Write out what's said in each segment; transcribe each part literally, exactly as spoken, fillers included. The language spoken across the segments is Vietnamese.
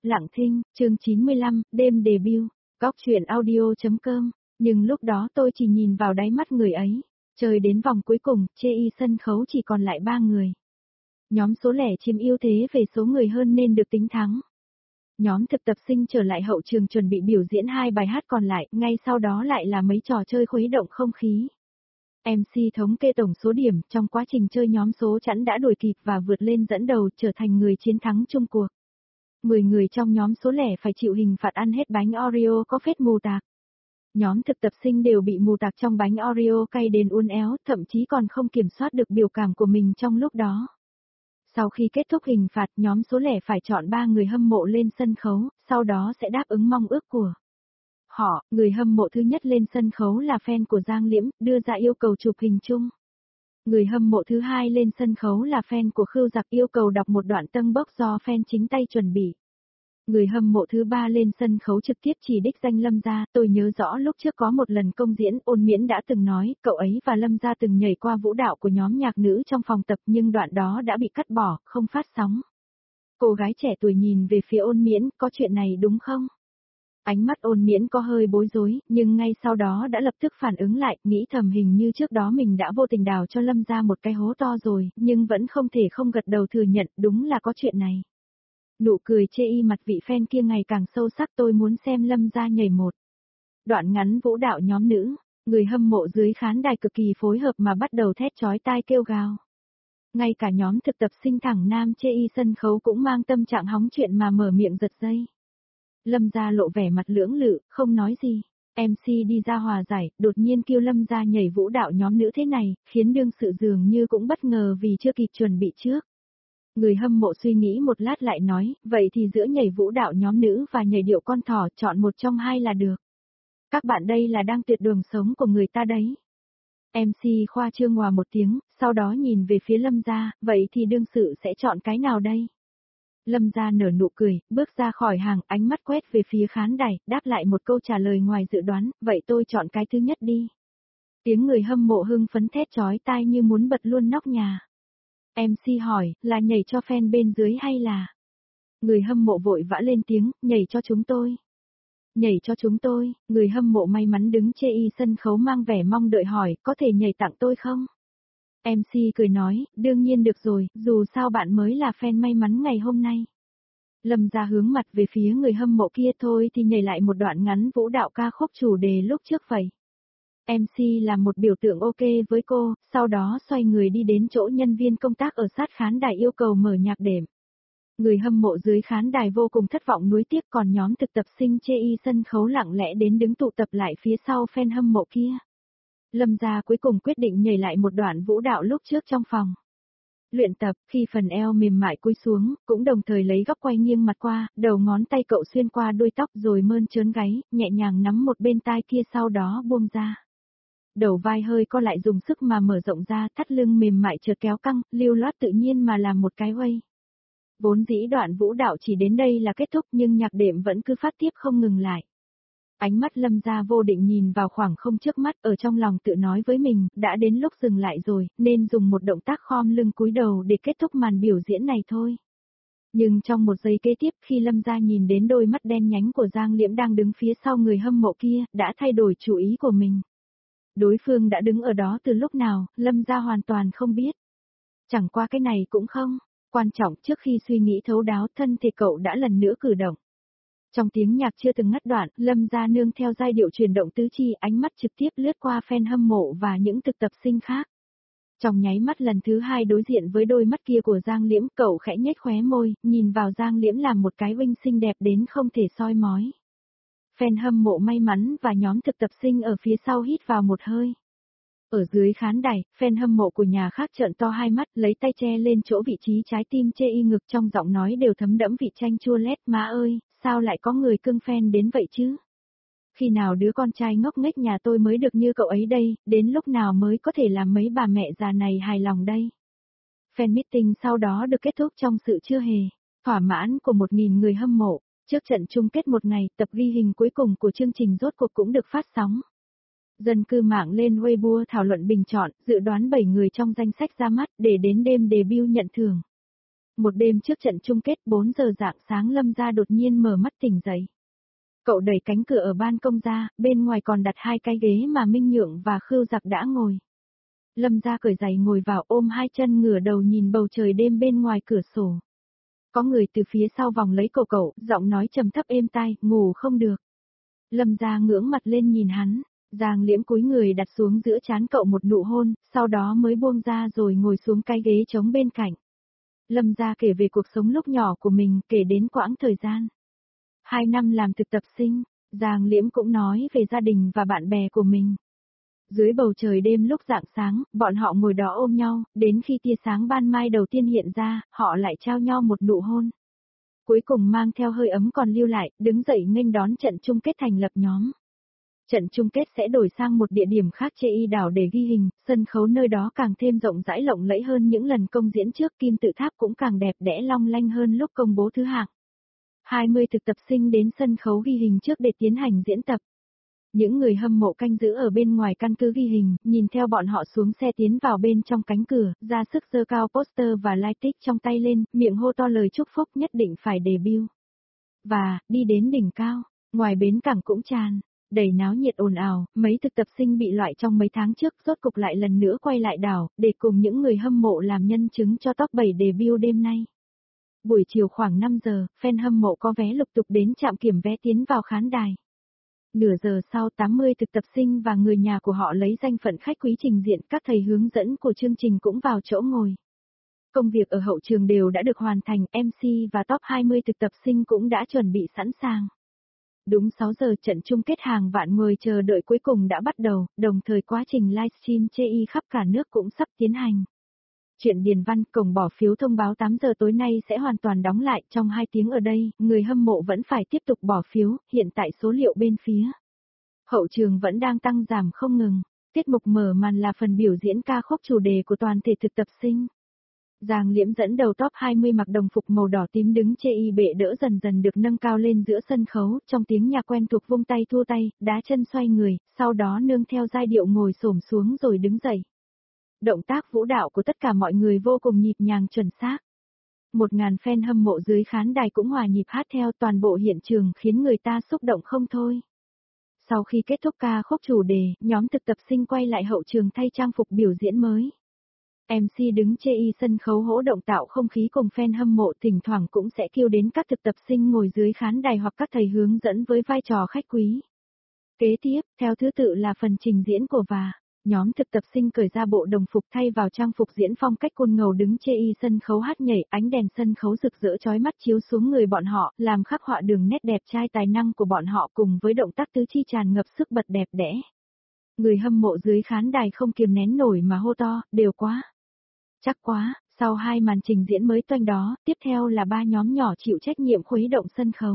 Lặng thinh, chương chín mươi lăm, đêm debut, góc truyện audio.com, nhưng lúc đó tôi chỉ nhìn vào đáy mắt người ấy. Chơi đến vòng cuối cùng, chê y sân khấu chỉ còn lại ba người. Nhóm số lẻ chiếm ưu thế về số người hơn nên được tính thắng. Nhóm thực tập sinh trở lại hậu trường chuẩn bị biểu diễn hai bài hát còn lại, ngay sau đó lại là mấy trò chơi khuấy động không khí. em xê thống kê tổng số điểm, trong quá trình chơi nhóm số chẵn đã đuổi kịp và vượt lên dẫn đầu trở thành người chiến thắng chung cuộc. mười người trong nhóm số lẻ phải chịu hình phạt ăn hết bánh Oreo có phết mù tạc. Nhóm thực tập sinh đều bị mù tạc trong bánh Oreo cay đến uốn éo, thậm chí còn không kiểm soát được biểu cảm của mình trong lúc đó. Sau khi kết thúc hình phạt, nhóm số lẻ phải chọn ba người hâm mộ lên sân khấu, sau đó sẽ đáp ứng mong ước của họ. Người hâm mộ thứ nhất lên sân khấu là fan của Giang Liễm, đưa ra yêu cầu chụp hình chung. Người hâm mộ thứ hai lên sân khấu là fan của Khưu Giặc, yêu cầu đọc một đoạn tân bốc do fan chính tay chuẩn bị. Người hâm mộ thứ ba lên sân khấu trực tiếp chỉ đích danh Lâm Gia. Tôi nhớ rõ lúc trước có một lần công diễn, Ôn Miễn đã từng nói, cậu ấy và Lâm Gia từng nhảy qua vũ đạo của nhóm nhạc nữ trong phòng tập, nhưng đoạn đó đã bị cắt bỏ, không phát sóng. Cô gái trẻ tuổi nhìn về phía Ôn Miễn, có chuyện này đúng không? Ánh mắt Ôn Miễn có hơi bối rối, nhưng ngay sau đó đã lập tức phản ứng lại, nghĩ thầm hình như trước đó mình đã vô tình đào cho Lâm Gia một cái hố to rồi, nhưng vẫn không thể không gật đầu thừa nhận, đúng là có chuyện này. Nụ cười chê y mặt vị fan kia ngày càng sâu sắc. Tôi muốn xem Lâm Gia nhảy một đoạn ngắn vũ đạo nhóm nữ. Người hâm mộ dưới khán đài cực kỳ phối hợp mà bắt đầu thét chói tai kêu gào. Ngay cả nhóm thực tập sinh thẳng nam chê y sân khấu cũng mang tâm trạng hóng chuyện mà mở miệng giật dây. Lâm Gia lộ vẻ mặt lưỡng lự, không nói gì. em xê đi ra hòa giải, đột nhiên kêu Lâm Gia nhảy vũ đạo nhóm nữ thế này, khiến đương sự dường như cũng bất ngờ vì chưa kịp chuẩn bị trước. Người hâm mộ suy nghĩ một lát lại nói, vậy thì giữa nhảy vũ đạo nhóm nữ và nhảy điệu con thỏ, chọn một trong hai là được. Các bạn đây là đang tuyệt đường sống của người ta đấy. em xê khoa trương hòa một tiếng, sau đó nhìn về phía Lâm Gia, vậy thì đương sự sẽ chọn cái nào đây? Lâm Gia nở nụ cười, bước ra khỏi hàng, ánh mắt quét về phía khán đài, đáp lại một câu trả lời ngoài dự đoán, vậy tôi chọn cái thứ nhất đi. Tiếng người hâm mộ hưng phấn thét chói tai như muốn bật luôn nóc nhà. em xê hỏi, là nhảy cho fan bên dưới hay là? Người hâm mộ vội vã lên tiếng, nhảy cho chúng tôi. Nhảy cho chúng tôi. Người hâm mộ may mắn đứng chê y sân khấu mang vẻ mong đợi hỏi, có thể nhảy tặng tôi không? em xê cười nói, đương nhiên được rồi, dù sao bạn mới là fan may mắn ngày hôm nay. Lâm Gia hướng mặt về phía người hâm mộ kia, thôi thì nhảy lại một đoạn ngắn vũ đạo ca khúc chủ đề lúc trước vậy. em xê làm một biểu tượng ok với cô, sau đó xoay người đi đến chỗ nhân viên công tác ở sát khán đài yêu cầu mở nhạc đệm. Người hâm mộ dưới khán đài vô cùng thất vọng nuối tiếc, còn nhóm thực tập sinh chê y sân khấu lặng lẽ đến đứng tụ tập lại phía sau fan hâm mộ kia. Lâm Gia cuối cùng quyết định nhảy lại một đoạn vũ đạo lúc trước trong phòng luyện tập, khi phần eo mềm mại cúi xuống, cũng đồng thời lấy góc quay nghiêng mặt qua, đầu ngón tay cậu xuyên qua đuôi tóc rồi mơn trớn gáy, nhẹ nhàng nắm một bên tai kia sau đó buông ra. Đầu vai hơi co lại dùng sức mà mở rộng ra, thắt lưng mềm mại chợt kéo căng, lưu loát tự nhiên mà làm một cái quay. Vốn dĩ đoạn vũ đạo chỉ đến đây là kết thúc nhưng nhạc đệm vẫn cứ phát tiếp không ngừng lại. Ánh mắt Lâm Gia vô định nhìn vào khoảng không trước mắt, ở trong lòng tự nói với mình, đã đến lúc dừng lại rồi, nên dùng một động tác khom lưng cúi đầu để kết thúc màn biểu diễn này thôi. Nhưng trong một giây kế tiếp, khi Lâm Gia nhìn đến đôi mắt đen nhánh của Giang Liễm đang đứng phía sau người hâm mộ kia, đã thay đổi chủ ý của mình. Đối phương đã đứng ở đó từ lúc nào, Lâm Gia hoàn toàn không biết. Chẳng qua cái này cũng không quan trọng, trước khi suy nghĩ thấu đáo, thân thể cậu đã lần nữa cử động. Trong tiếng nhạc chưa từng ngắt đoạn, Lâm Gia nương theo giai điệu chuyển động tứ chi, ánh mắt trực tiếp lướt qua fan hâm mộ và những thực tập sinh khác. Trong nháy mắt lần thứ hai đối diện với đôi mắt kia của Giang Liễm, cậu khẽ nhếch khóe môi, nhìn vào Giang Liễm làm một cái vinh xinh đẹp đến không thể soi mói. Fan hâm mộ may mắn và nhóm thực tập sinh ở phía sau hít vào một hơi. Ở dưới khán đài, fan hâm mộ của nhà khác trợn to hai mắt, lấy tay che lên chỗ vị trí trái tim chê y ngực, trong giọng nói đều thấm đẫm vị chanh chua lét. Má ơi, sao lại có người cưng fan đến vậy chứ? Khi nào đứa con trai ngốc nghếch nhà tôi mới được như cậu ấy đây, đến lúc nào mới có thể làm mấy bà mẹ già này hài lòng đây? Fan meeting sau đó được kết thúc trong sự chưa hề thỏa mãn của một nghìn người hâm mộ. Trước trận chung kết một ngày, tập ghi hình cuối cùng của chương trình rốt cuộc cũng được phát sóng. Dân cư mạng lên Weibo thảo luận bình chọn, dự đoán bảy người trong danh sách ra mắt để đến đêm debut nhận thưởng. Một đêm trước trận chung kết bốn giờ rạng sáng Lâm Gia đột nhiên mở mắt tỉnh dậy. Cậu đẩy cánh cửa ở ban công ra, bên ngoài còn đặt hai cái ghế mà Minh Nhượng và Khưu Giặc đã ngồi. Lâm Gia cởi giày ngồi vào ôm hai chân ngửa đầu nhìn bầu trời đêm bên ngoài cửa sổ. Có người từ phía sau vòng lấy cổ cậu, giọng nói trầm thấp êm tai, ngủ không được. Lâm Gia ngưỡng mặt lên nhìn hắn, Giang Liễm cúi người đặt xuống giữa trán cậu một nụ hôn, sau đó mới buông ra rồi ngồi xuống cái ghế trống bên cạnh. Lâm Gia kể về cuộc sống lúc nhỏ của mình, kể đến quãng thời gian. Hai năm làm thực tập sinh, Giang Liễm cũng nói về gia đình và bạn bè của mình. Dưới bầu trời đêm lúc rạng sáng, bọn họ ngồi đó ôm nhau, đến khi tia sáng ban mai đầu tiên hiện ra, họ lại trao nhau một nụ hôn. Cuối cùng mang theo hơi ấm còn lưu lại, đứng dậy nghênh đón trận chung kết thành lập nhóm. Trận chung kết sẽ đổi sang một địa điểm khác trên y đảo để ghi hình, sân khấu nơi đó càng thêm rộng rãi lộng lẫy hơn những lần công diễn trước, kim tự tháp cũng càng đẹp đẽ long lanh hơn lúc công bố thứ hạng. hai mươi thực tập sinh đến sân khấu ghi hình trước để tiến hành diễn tập. Những người hâm mộ canh giữ ở bên ngoài căn cứ ghi hình, nhìn theo bọn họ xuống xe tiến vào bên trong cánh cửa, ra sức giơ cao poster và lightstick trong tay lên, miệng hô to lời chúc phúc nhất định phải debut. Và, đi đến đỉnh cao, ngoài bến cảng cũng tràn, đầy náo nhiệt ồn ào, mấy thực tập sinh bị loại trong mấy tháng trước rốt cục lại lần nữa quay lại đảo, để cùng những người hâm mộ làm nhân chứng cho top bảy debut đêm nay. Buổi chiều khoảng năm giờ, fan hâm mộ có vé lục tục đến trạm kiểm vé tiến vào khán đài. Nửa giờ sau tám mươi thực tập sinh và người nhà của họ lấy danh phận khách quý trình diện, các thầy hướng dẫn của chương trình cũng vào chỗ ngồi. Công việc ở hậu trường đều đã được hoàn thành, em xê và top hai mươi thực tập sinh cũng đã chuẩn bị sẵn sàng. Đúng sáu giờ trận chung kết hàng vạn người chờ đợi cuối cùng đã bắt đầu, đồng thời quá trình livestream chê y khắp cả nước cũng sắp tiến hành. Chuyện điền văn, cổng bỏ phiếu thông báo tám giờ tối nay sẽ hoàn toàn đóng lại, trong hai tiếng ở đây, người hâm mộ vẫn phải tiếp tục bỏ phiếu, hiện tại số liệu bên phía hậu trường vẫn đang tăng giảm không ngừng. Tiết mục mở màn là phần biểu diễn ca khúc chủ đề của toàn thể thực tập sinh. Giang Liễm dẫn đầu top hai mươi mặc đồng phục màu đỏ tím đứng chê y bệ đỡ dần dần được nâng cao lên giữa sân khấu, trong tiếng nhạc quen thuộc vung tay thua tay, đá chân xoay người, sau đó nương theo giai điệu ngồi xổm xuống rồi đứng dậy. Động tác vũ đạo của tất cả mọi người vô cùng nhịp nhàng chuẩn xác. Một ngàn fan hâm mộ dưới khán đài cũng hòa nhịp hát theo, toàn bộ hiện trường khiến người ta xúc động không thôi. Sau khi kết thúc ca khúc chủ đề, nhóm thực tập sinh quay lại hậu trường thay trang phục biểu diễn mới. em xê đứng chê y sân khấu hỗ động tạo không khí cùng fan hâm mộ, thỉnh thoảng cũng sẽ kêu đến các thực tập sinh ngồi dưới khán đài hoặc các thầy hướng dẫn với vai trò khách quý. Kế tiếp, theo thứ tự là phần trình diễn của và. Nhóm thực tập sinh cởi ra bộ đồng phục thay vào trang phục diễn phong cách côn ngầu đứng chê y sân khấu hát nhảy, ánh đèn sân khấu rực rỡ chói mắt chiếu xuống người bọn họ, làm khắc họa đường nét đẹp trai tài năng của bọn họ cùng với động tác tứ chi tràn ngập sức bật đẹp đẽ. Người hâm mộ dưới khán đài không kiềm nén nổi mà hô to, đều quá. Chắc quá, sau hai màn trình diễn mới toanh đó, tiếp theo là ba nhóm nhỏ chịu trách nhiệm khuấy động sân khấu.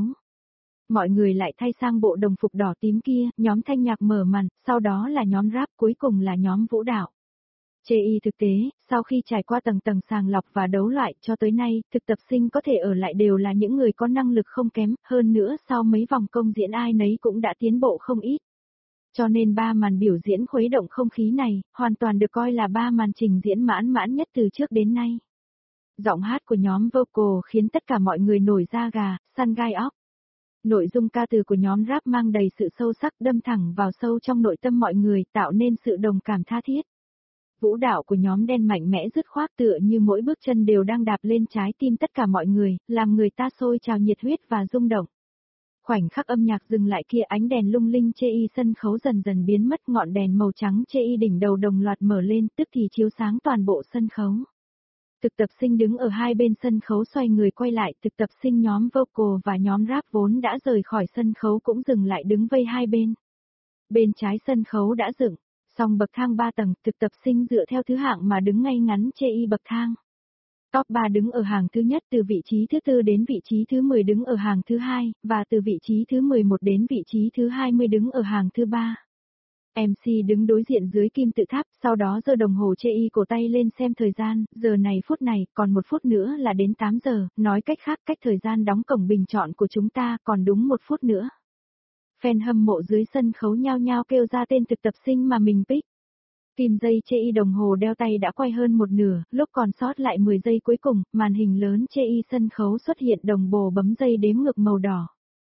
Mọi người lại thay sang bộ đồng phục đỏ tím kia, nhóm thanh nhạc mở màn, sau đó là nhóm rap, cuối cùng là nhóm vũ đạo. Chê y thực tế, sau khi trải qua tầng tầng sàng lọc và đấu loại cho tới nay, thực tập sinh có thể ở lại đều là những người có năng lực không kém, hơn nữa sau mấy vòng công diễn ai nấy cũng đã tiến bộ không ít. Cho nên ba màn biểu diễn khuấy động không khí này, hoàn toàn được coi là ba màn trình diễn mãn mãn nhất từ trước đến nay. Giọng hát của nhóm vocal khiến tất cả mọi người nổi da gà, săn gai óc. Nội dung ca từ của nhóm rap mang đầy sự sâu sắc đâm thẳng vào sâu trong nội tâm mọi người, tạo nên sự đồng cảm tha thiết. Vũ đạo của nhóm đen mạnh mẽ dứt khoát tựa như mỗi bước chân đều đang đạp lên trái tim tất cả mọi người, làm người ta sôi trào nhiệt huyết và rung động. Khoảnh khắc âm nhạc dừng lại kia, ánh đèn lung linh chê y sân khấu dần dần biến mất, ngọn đèn màu trắng chê y đỉnh đầu đồng loạt mở lên, tức thì chiếu sáng toàn bộ sân khấu. Thực tập sinh đứng ở hai bên sân khấu xoay người quay lại, thực tập sinh nhóm vocal và nhóm rap vốn đã rời khỏi sân khấu cũng dừng lại đứng vây hai bên. Bên trái sân khấu đã dựng xong bậc thang ba tầng, thực tập sinh dựa theo thứ hạng mà đứng ngay ngắn chê y bậc thang. Top ba đứng ở hàng thứ nhất, từ vị trí thứ tư đến vị trí thứ mười đứng ở hàng thứ hai, và từ vị trí thứ mười một đến vị trí thứ hai mươi đứng ở hàng thứ ba. em xê đứng đối diện dưới kim tự tháp, sau đó giơ đồng hồ chê y cổ tay lên xem thời gian, giờ này phút này, còn một phút nữa là đến tám giờ, nói cách khác cách thời gian đóng cổng bình chọn của chúng ta còn đúng một phút nữa. Fan hâm mộ dưới sân khấu nhao nhao kêu ra tên thực tập sinh mà mình pick. Kim dây chê y đồng hồ đeo tay đã quay hơn một nửa, lúc còn sót lại mười giây cuối cùng, màn hình lớn chê y sân khấu xuất hiện đồng hồ bấm dây đếm ngược màu đỏ.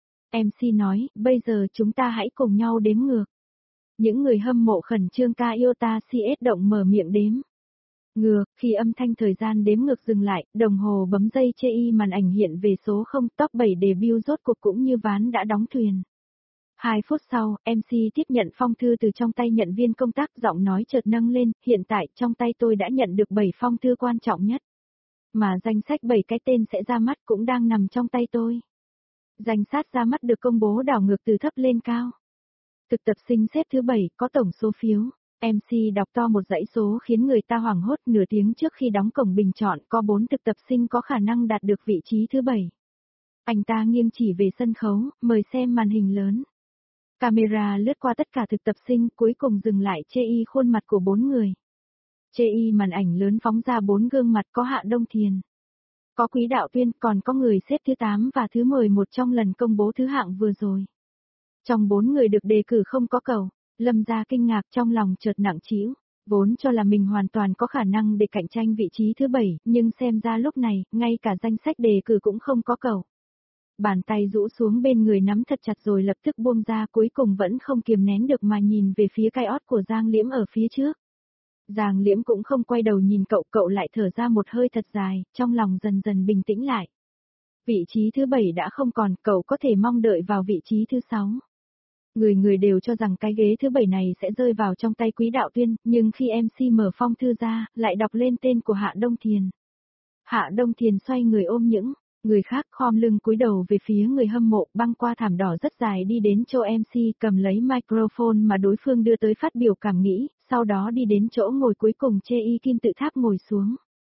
em xê nói, bây giờ chúng ta hãy cùng nhau đếm ngược. Những người hâm mộ khẩn trương ca Iota xê ét động mở miệng đếm. Ngược, khi âm thanh thời gian đếm ngược dừng lại, đồng hồ bấm dây chê y màn ảnh hiện về số không, top bảy debut rốt cuộc cũng như ván đã đóng thuyền. Hai phút sau, em xê tiếp nhận phong thư từ trong tay nhận viên công tác, giọng nói chợt nâng lên, hiện tại trong tay tôi đã nhận được bảy phong thư quan trọng nhất. Mà danh sách bảy cái tên sẽ ra mắt cũng đang nằm trong tay tôi. Danh sách ra mắt được công bố đảo ngược từ thấp lên cao. Thực tập sinh xếp thứ bảy, có tổng số phiếu. em xê đọc to một dãy số khiến người ta hoảng hốt. Nửa tiếng trước khi đóng cổng bình chọn, có bốn thực tập sinh có khả năng đạt được vị trí thứ bảy. Anh ta nghiêng chỉ về sân khấu, mời xem màn hình lớn. Camera lướt qua tất cả thực tập sinh, cuối cùng dừng lại chê y khuôn mặt của bốn người. Chê y màn ảnh lớn phóng ra bốn gương mặt, có Hạ Đông Thiền, có Quý Đạo Tuyên, còn có người xếp thứ tám và thứ mười một trong lần công bố thứ hạng vừa rồi. Trong bốn người được đề cử không có cậu. Lâm Gia kinh ngạc, trong lòng chợt nặng trĩu, vốn cho là mình hoàn toàn có khả năng để cạnh tranh vị trí thứ bảy, nhưng xem ra lúc này, ngay cả danh sách đề cử cũng không có cậu. Bàn tay rũ xuống bên người nắm thật chặt rồi lập tức buông ra, cuối cùng vẫn không kiềm nén được mà nhìn về phía cái ót của Giang Liễm ở phía trước. Giang Liễm cũng không quay đầu nhìn cậu, cậu lại thở ra một hơi thật dài, trong lòng dần dần bình tĩnh lại. Vị trí thứ bảy đã không còn, cậu có thể mong đợi vào vị trí thứ sáu. Người người đều cho rằng cái ghế thứ bảy này sẽ rơi vào trong tay Quý Đạo Tuyên, nhưng khi em xê mở phong thư ra, lại đọc lên tên của Hạ Đông Thiền. Hạ Đông Thiền xoay người ôm những người khác, khom lưng cúi đầu về phía người hâm mộ, băng qua thảm đỏ rất dài đi đến chỗ em xê, cầm lấy microphone mà đối phương đưa tới phát biểu cảm nghĩ, sau đó đi đến chỗ ngồi cuối cùng chê y kim tự tháp ngồi xuống.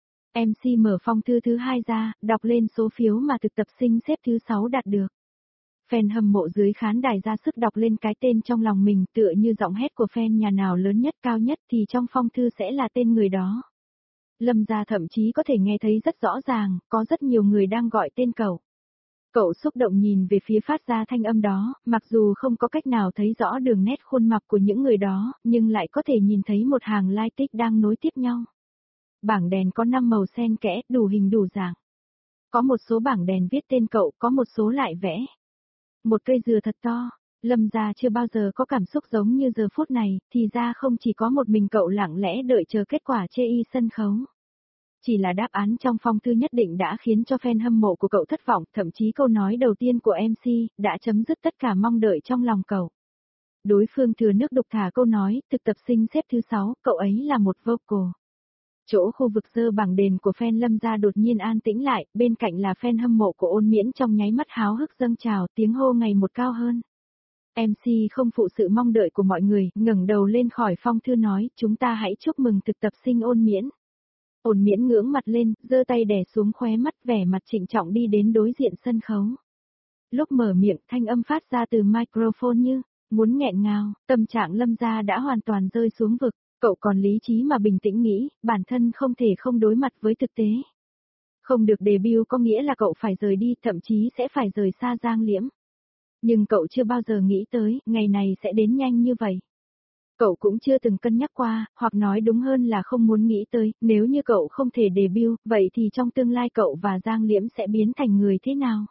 em xê mở phong thư thứ hai ra, đọc lên số phiếu mà thực tập sinh xếp thứ sáu đạt được. Fan hâm mộ dưới khán đài ra sức đọc lên cái tên trong lòng mình, tựa như giọng hét của fan nhà nào lớn nhất cao nhất thì trong phong thư sẽ là tên người đó. Lâm Gia thậm chí có thể nghe thấy rất rõ ràng, có rất nhiều người đang gọi tên cậu. Cậu xúc động nhìn về phía phát ra thanh âm đó, mặc dù không có cách nào thấy rõ đường nét khuôn mặt của những người đó, nhưng lại có thể nhìn thấy một hàng lai tích đang nối tiếp nhau. Bảng đèn có năm màu xen kẽ, đủ hình đủ dạng. Có một số bảng đèn viết tên cậu, có một số lại vẽ một cây dừa thật to. Lâm Gia chưa bao giờ có cảm xúc giống như giờ phút này, thì ra không chỉ có một mình cậu lặng lẽ đợi chờ kết quả chê y sân khấu. Chỉ là đáp án trong phong thư nhất định đã khiến cho fan hâm mộ của cậu thất vọng, thậm chí câu nói đầu tiên của em xê đã chấm dứt tất cả mong đợi trong lòng cậu. Đối phương thừa nước đục thả câu nói, thực tập sinh xếp thứ sáu, cậu ấy là một vocal. Chỗ khu vực dơ bảng đền của fan Lâm Gia đột nhiên an tĩnh lại, bên cạnh là fan hâm mộ của Ôn Miễn trong nháy mắt háo hức dâng trào, tiếng hô ngày một cao hơn. em xê không phụ sự mong đợi của mọi người, ngẩng đầu lên khỏi phong thư nói, chúng ta hãy chúc mừng thực tập sinh Ôn Miễn. Ôn Miễn ngưỡng mặt lên, giơ tay đè xuống khóe mắt, vẻ mặt trịnh trọng đi đến đối diện sân khấu. Lúc mở miệng, thanh âm phát ra từ microphone như muốn nghẹn ngào, tâm trạng Lâm Gia đã hoàn toàn rơi xuống vực. Cậu còn lý trí mà bình tĩnh nghĩ, bản thân không thể không đối mặt với thực tế. Không được debut có nghĩa là cậu phải rời đi, thậm chí sẽ phải rời xa Giang Liễm. Nhưng cậu chưa bao giờ nghĩ tới, ngày này sẽ đến nhanh như vậy. Cậu cũng chưa từng cân nhắc qua, hoặc nói đúng hơn là không muốn nghĩ tới, nếu như cậu không thể debut, vậy thì trong tương lai cậu và Giang Liễm sẽ biến thành người thế nào?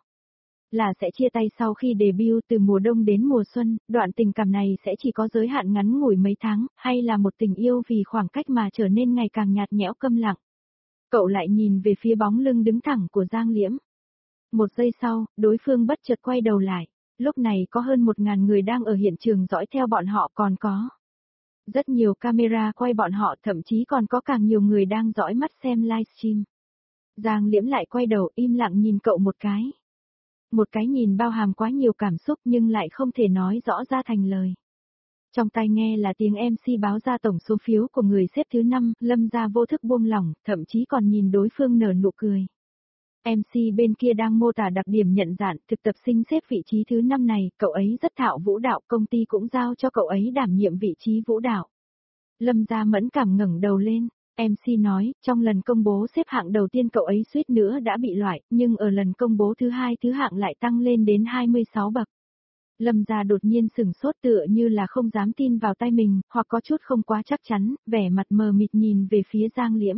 Là sẽ chia tay sau khi debut, từ mùa đông đến mùa xuân, đoạn tình cảm này sẽ chỉ có giới hạn ngắn ngủi mấy tháng, hay là một tình yêu vì khoảng cách mà trở nên ngày càng nhạt nhẽo câm lặng. Cậu lại nhìn về phía bóng lưng đứng thẳng của Giang Liễm. Một giây sau, đối phương bất chợt quay đầu lại. Lúc này có hơn một ngàn người đang ở hiện trường dõi theo bọn họ, còn có rất nhiều camera quay bọn họ, thậm chí còn có càng nhiều người đang dõi mắt xem livestream. Giang Liễm lại quay đầu im lặng nhìn cậu một cái. Một cái nhìn bao hàm quá nhiều cảm xúc nhưng lại không thể nói rõ ra thành lời. Trong tai nghe là tiếng em xê báo ra tổng số phiếu của người xếp thứ năm, Lâm Gia vô thức buông lỏng, thậm chí còn nhìn đối phương nở nụ cười. em xê bên kia đang mô tả đặc điểm nhận dạng, thực tập sinh xếp vị trí thứ năm này, cậu ấy rất thạo vũ đạo, công ty cũng giao cho cậu ấy đảm nhiệm vị trí vũ đạo. Lâm Gia mẫn cảm ngẩng đầu lên. em xê nói, trong lần công bố xếp hạng đầu tiên cậu ấy suýt nữa đã bị loại, nhưng ở lần công bố thứ hai thứ hạng lại tăng lên đến hai mươi sáu bậc. Lâm Gia đột nhiên sửng sốt tựa như là không dám tin vào tay mình, hoặc có chút không quá chắc chắn, vẻ mặt mờ mịt nhìn về phía Giang Liễm.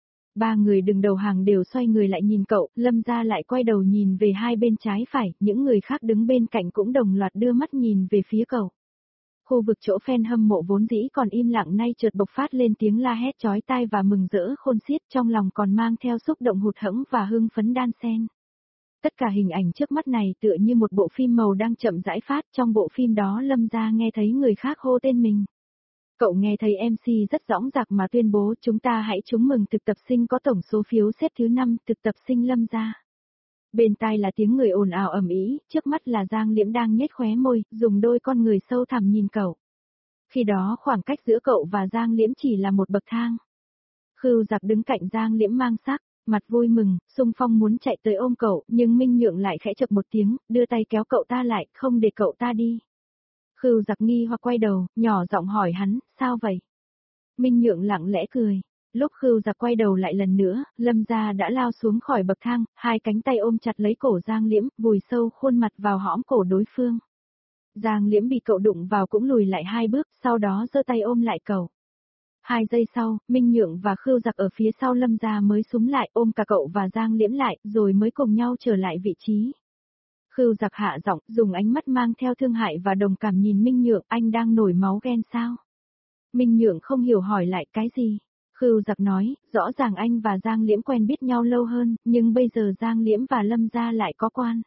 Ba người đứng đầu hàng đều xoay người lại nhìn cậu, Lâm Gia lại quay đầu nhìn về hai bên trái phải, những người khác đứng bên cạnh cũng đồng loạt đưa mắt nhìn về phía cậu. Khu vực chỗ fan hâm mộ vốn dĩ còn im lặng nay chợt bộc phát lên tiếng la hét chói tai và mừng rỡ khôn xiết, trong lòng còn mang theo xúc động hụt hẫng và hưng phấn đan xen. Tất cả hình ảnh trước mắt này tựa như một bộ phim màu đang chậm rãi phát, trong bộ phim đó Lâm Gia nghe thấy người khác hô tên mình. Cậu nghe thấy em xê rất dõng dạc mà tuyên bố chúng ta hãy chúc mừng thực tập sinh có tổng số phiếu xếp thứ năm, thực tập sinh Lâm Gia. Bên tai là tiếng người ồn ào ầm ĩ, trước mắt là Giang Liễm đang nhếch khóe môi, dùng đôi con người sâu thẳm nhìn cậu. Khi đó khoảng cách giữa cậu và Giang Liễm chỉ là một bậc thang. Khưu Giặc đứng cạnh Giang Liễm mang sắc, mặt vui mừng, xung phong muốn chạy tới ôm cậu, nhưng Minh Nhượng lại khẽ chập một tiếng, đưa tay kéo cậu ta lại, không để cậu ta đi. Khưu Giặc nghi hoặc quay đầu, nhỏ giọng hỏi hắn, sao vậy? Minh Nhượng lặng lẽ cười. Lúc Khưu Giặc quay đầu lại lần nữa, Lâm Gia đã lao xuống khỏi bậc thang, hai cánh tay ôm chặt lấy cổ Giang Liễm, vùi sâu khuôn mặt vào hõm cổ đối phương. Giang Liễm bị cậu đụng vào cũng lùi lại hai bước, sau đó giơ tay ôm lại cậu. Hai giây sau, Minh Nhượng và Khưu Giặc ở phía sau Lâm Gia mới súng lại ôm cả cậu và Giang Liễm lại, rồi mới cùng nhau trở lại vị trí. Khưu Giặc hạ giọng, dùng ánh mắt mang theo thương hại và đồng cảm nhìn Minh Nhượng, anh đang nổi máu ghen sao? Minh Nhượng không hiểu hỏi lại cái gì? Khưu Giặc nói, rõ ràng anh và Giang Liễm quen biết nhau lâu hơn, nhưng bây giờ Giang Liễm và Lâm Gia lại có quan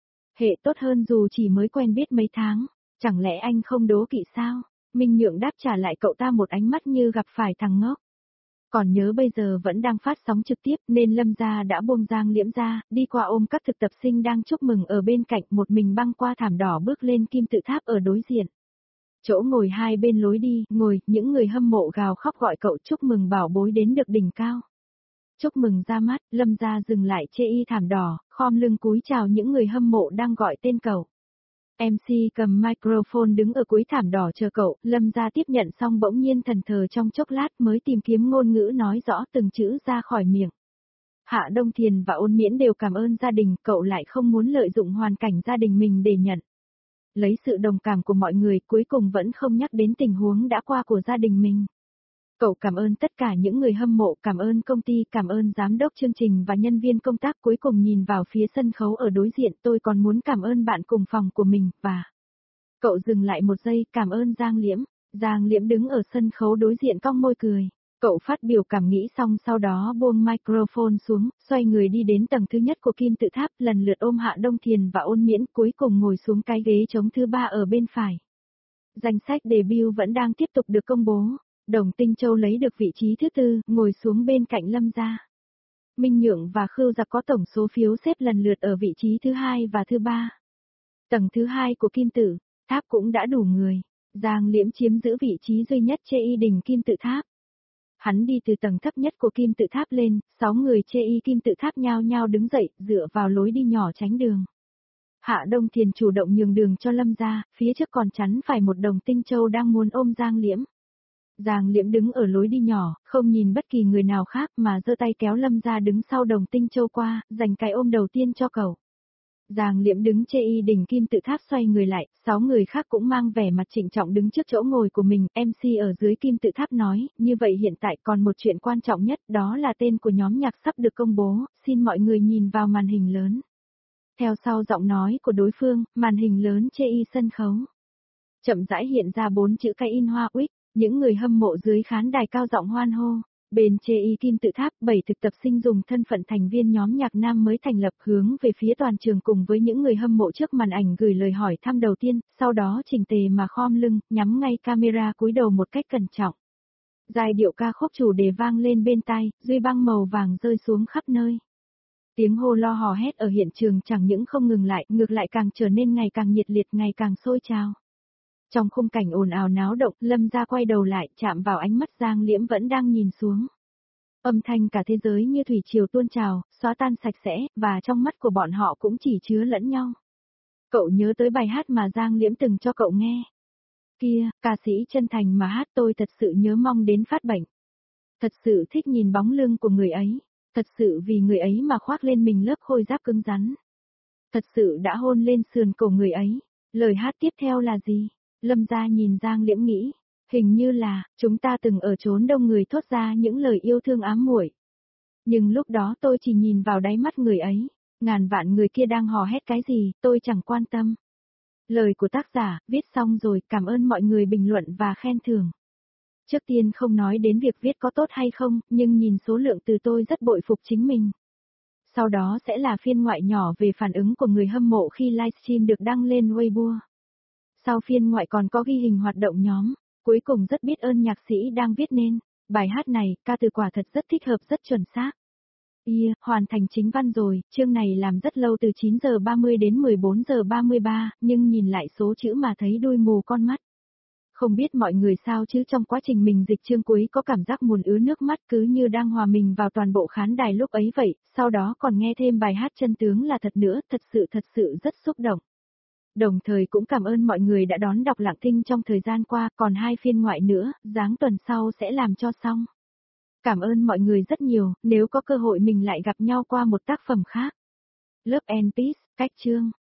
hệ tốt hơn dù chỉ mới quen biết mấy tháng, chẳng lẽ anh không đố kỵ sao? Minh Nhượng đáp trả lại cậu ta một ánh mắt như gặp phải thằng ngốc. Còn nhớ bây giờ vẫn đang phát sóng trực tiếp nên Lâm Gia đã buông Giang Liễm ra, đi qua ôm các thực tập sinh đang chúc mừng ở bên cạnh, một mình băng qua thảm đỏ bước lên kim tự tháp ở đối diện. Chỗ ngồi hai bên lối đi, ngồi, những người hâm mộ gào khóc gọi cậu chúc mừng bảo bối đến được đỉnh cao. Chúc mừng ra mắt, Lâm Gia dừng lại chê y thảm đỏ, khom lưng cúi chào những người hâm mộ đang gọi tên cậu. em xê cầm microphone đứng ở cuối thảm đỏ chờ cậu, Lâm Gia tiếp nhận xong bỗng nhiên thần thờ trong chốc lát mới tìm kiếm ngôn ngữ nói rõ từng chữ ra khỏi miệng. Hạ Đông Thiền và Ôn Miễn đều cảm ơn gia đình, cậu lại không muốn lợi dụng hoàn cảnh gia đình mình để nhận lấy sự đồng cảm của mọi người, cuối cùng vẫn không nhắc đến tình huống đã qua của gia đình mình. Cậu cảm ơn tất cả những người hâm mộ, cảm ơn công ty, cảm ơn giám đốc chương trình và nhân viên công tác, cuối cùng nhìn vào phía sân khấu ở đối diện, tôi còn muốn cảm ơn bạn cùng phòng của mình, và... Cậu dừng lại một giây, cảm ơn Giang Liễm. Giang Liễm đứng ở sân khấu đối diện cong môi cười. Cậu phát biểu cảm nghĩ xong sau đó buông microphone xuống, xoay người đi đến tầng thứ nhất của kim tự tháp, lần lượt ôm Hạ Đông Thiền và Ôn Miễn, cuối cùng ngồi xuống cái ghế trống thứ ba ở bên phải. Danh sách debut vẫn đang tiếp tục được công bố. Đồng Tinh Châu lấy được vị trí thứ tư, ngồi xuống bên cạnh Lâm Gia. Minh Nhượng và Khưu Giặc có tổng số phiếu xếp lần lượt ở vị trí thứ hai và thứ ba. Tầng thứ hai của kim tự tháp cũng đã đủ người. Giang Liễm chiếm giữ vị trí duy nhất chê y đỉnh kim tự tháp. Hắn đi từ tầng thấp nhất của kim tự tháp lên, sáu người chê y kim tự tháp nhao nhao đứng dậy, dựa vào lối đi nhỏ tránh đường. Hạ Đông Thiền chủ động nhường đường cho Lâm Gia, phía trước còn chắn phải một Đồng Tinh Châu đang muốn ôm Giang Liễm. Giang Liễm đứng ở lối đi nhỏ, không nhìn bất kỳ người nào khác mà giơ tay kéo Lâm Gia đứng sau Đồng Tinh Châu qua, dành cái ôm đầu tiên cho cậu. Giang Liễm đứng chê y đỉnh kim tự tháp xoay người lại, sáu người khác cũng mang vẻ mặt trịnh trọng đứng trước chỗ ngồi của mình, em xê ở dưới kim tự tháp nói, như vậy hiện tại còn một chuyện quan trọng nhất, đó là tên của nhóm nhạc sắp được công bố, xin mọi người nhìn vào màn hình lớn. Theo sau giọng nói của đối phương, màn hình lớn chê y sân khấu. Chậm rãi hiện ra bốn chữ cái in hoa uýt, những người hâm mộ dưới khán đài cao giọng hoan hô. Bên chê y kim tự tháp, bảy thực tập sinh dùng thân phận thành viên nhóm nhạc nam mới thành lập hướng về phía toàn trường cùng với những người hâm mộ trước màn ảnh gửi lời hỏi thăm đầu tiên, sau đó chỉnh tề mà khom lưng, nhắm ngay camera cúi đầu một cách cẩn trọng. Giai điệu ca khúc chủ đề vang lên bên tai, duy băng màu vàng rơi xuống khắp nơi. Tiếng hô lo hò hét ở hiện trường chẳng những không ngừng lại, ngược lại càng trở nên ngày càng nhiệt liệt, ngày càng sôi trào. Trong khung cảnh ồn ào náo động, Lâm Gia quay đầu lại, chạm vào ánh mắt Giang Liễm vẫn đang nhìn xuống. Âm thanh cả thế giới như thủy triều tuôn trào, xóa tan sạch sẽ, và trong mắt của bọn họ cũng chỉ chứa lẫn nhau. Cậu nhớ tới bài hát mà Giang Liễm từng cho cậu nghe. Kia, ca sĩ chân thành mà hát tôi thật sự nhớ mong đến phát bệnh. Thật sự thích nhìn bóng lưng của người ấy. Thật sự vì người ấy mà khoác lên mình lớp khôi giáp cứng rắn. Thật sự đã hôn lên sườn cổ người ấy. Lời hát tiếp theo là gì? Lâm Gia nhìn Giang Liễm nghĩ, hình như là, chúng ta từng ở chốn đông người thốt ra những lời yêu thương ám muội. Nhưng lúc đó tôi chỉ nhìn vào đáy mắt người ấy, ngàn vạn người kia đang hò hét cái gì, tôi chẳng quan tâm. Lời của tác giả, viết xong rồi, cảm ơn mọi người bình luận và khen thưởng. Trước tiên không nói đến việc viết có tốt hay không, nhưng nhìn số lượng từ tôi rất bội phục chính mình. Sau đó sẽ là phiên ngoại nhỏ về phản ứng của người hâm mộ khi livestream được đăng lên Weibo. Sau phiên ngoại còn có ghi hình hoạt động nhóm, cuối cùng rất biết ơn nhạc sĩ đang viết nên. Bài hát này, ca từ quả thật rất thích hợp rất chuẩn xác. Yeah, hoàn thành chính văn rồi, chương này làm rất lâu từ chín giờ ba mươi đến mười bốn giờ ba mươi ba, nhưng nhìn lại số chữ mà thấy đôi mù con mắt. Không biết mọi người sao chứ trong quá trình mình dịch chương cuối có cảm giác muốn ứa nước mắt cứ như đang hòa mình vào toàn bộ khán đài lúc ấy vậy, sau đó còn nghe thêm bài hát chân tướng là thật nữa, thật sự thật sự rất xúc động. Đồng thời cũng cảm ơn mọi người đã đón đọc Lặng Thinh trong thời gian qua, còn hai phiên ngoại nữa, giáng tuần sau sẽ làm cho xong. Cảm ơn mọi người rất nhiều, nếu có cơ hội mình lại gặp nhau qua một tác phẩm khác. Love and Peace, cách chương.